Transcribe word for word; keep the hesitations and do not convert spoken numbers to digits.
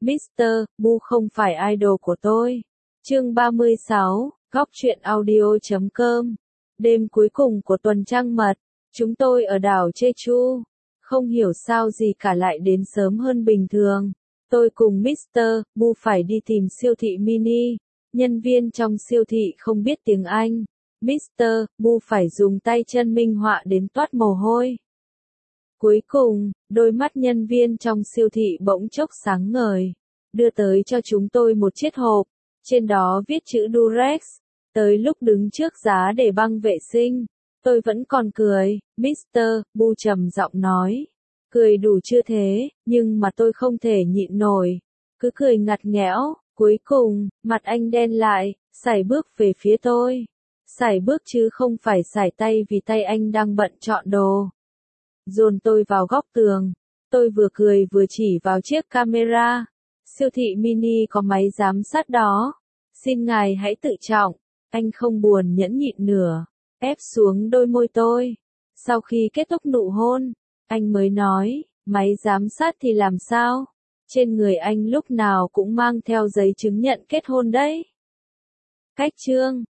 mít tơ Bu không phải idol của tôi. Chương ba mươi sáu, góc truyện audio chấm com. Đêm cuối cùng của tuần trăng mật, chúng tôi ở đảo Jeju. Không hiểu sao gì cả lại đến sớm hơn bình thường. Tôi cùng mít tơ Bu phải đi tìm siêu thị mini. Nhân viên trong siêu thị không biết tiếng Anh. mít tơ Bu phải dùng tay chân minh họa đến toát mồ hôi. Cuối cùng, đôi mắt nhân viên trong siêu thị bỗng chốc sáng ngời, đưa tới cho chúng tôi một chiếc hộp, trên đó viết chữ Durex. Tới lúc đứng trước giá để băng vệ sinh, tôi vẫn còn cười. mít tơ Bu trầm giọng nói, cười đủ chưa thế, nhưng mà tôi không thể nhịn nổi, cứ cười ngặt nghẽo. Cuối cùng, mặt anh đen lại, sải bước về phía tôi. Sải bước chứ không phải sải tay vì tay anh đang bận chọn đồ. Dồn tôi vào góc tường. Tôi vừa cười vừa chỉ vào chiếc camera. Siêu thị mini có máy giám sát đó. Xin ngài hãy tự trọng. Anh không buồn nhẫn nhịn nửa, ép xuống đôi môi tôi. Sau khi kết thúc nụ hôn, anh mới nói, máy giám sát thì làm sao? Trên người anh lúc nào cũng mang theo giấy chứng nhận kết hôn đấy. Cách chương